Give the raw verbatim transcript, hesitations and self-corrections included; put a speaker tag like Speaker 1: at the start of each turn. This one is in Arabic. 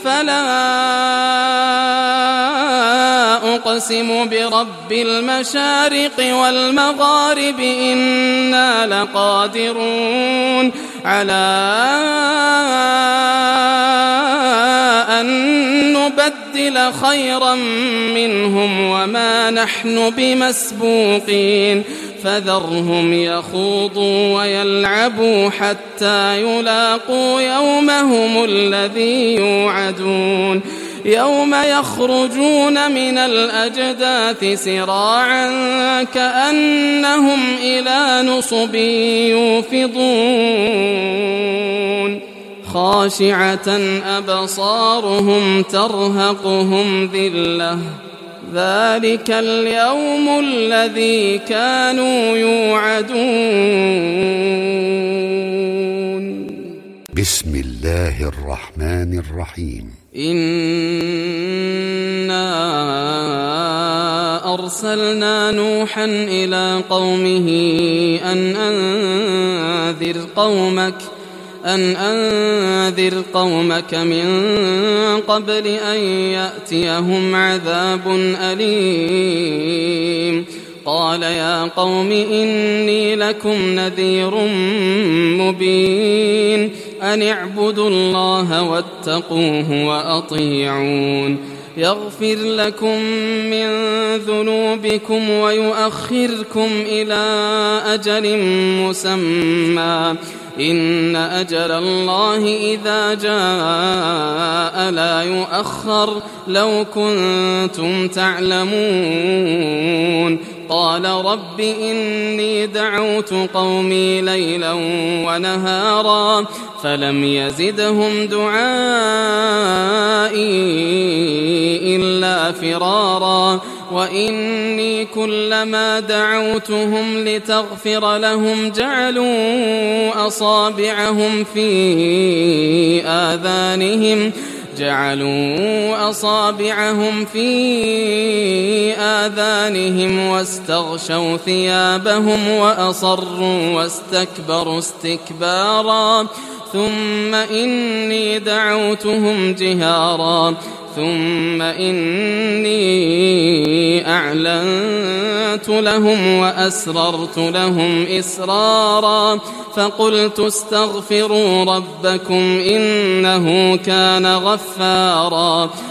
Speaker 1: فلا أقسم برب المشارق والمغارب إنا لقادرون على أن نبدل خيرا منهم وما نحن بمسبوقين فذرهم يخوضوا ويلعبوا حتى يلاقوا يومهم الذي يوعدون يوم يخرجون من الأجداث سراعا كأنهم إلى نصب يوفضون خاشعة أبصارهم ترهقهم ذلة ذلك اليوم الذي كانوا يوعدون.
Speaker 2: بسم الله الرحمن الرحيم.
Speaker 1: إنا أرسلنا نوحا إلى قومه أن أنذر قومك أن أنذر قومك من قبل أن يأتيهم عذاب أليم قال يا قوم إني لكم نذير مبين أن اعبدوا الله واتقوه وأطيعون يغفر لكم من ذنوبكم ويؤخركم إلى أجل مسمى إن أجل الله إذا جاء لا يؤخر لو كنتم تعلمون قال رب إني دعوت قومي ليلا ونهارا فلم يزدهم دعائي إلا فرارا وإني كلما دعوتهم لتغفر لهم جعلوا أصابعهم في آذانهم جعلوا أصابعهم في آذانهم واستغشوا ثيابهم وأصروا واستكبروا استكبارا ثم إني دعوتهم جهارا ثم إني أعلنت لهم وأسررت لهم إسرارا فقلت استغفروا ربكم إنه كان غفارا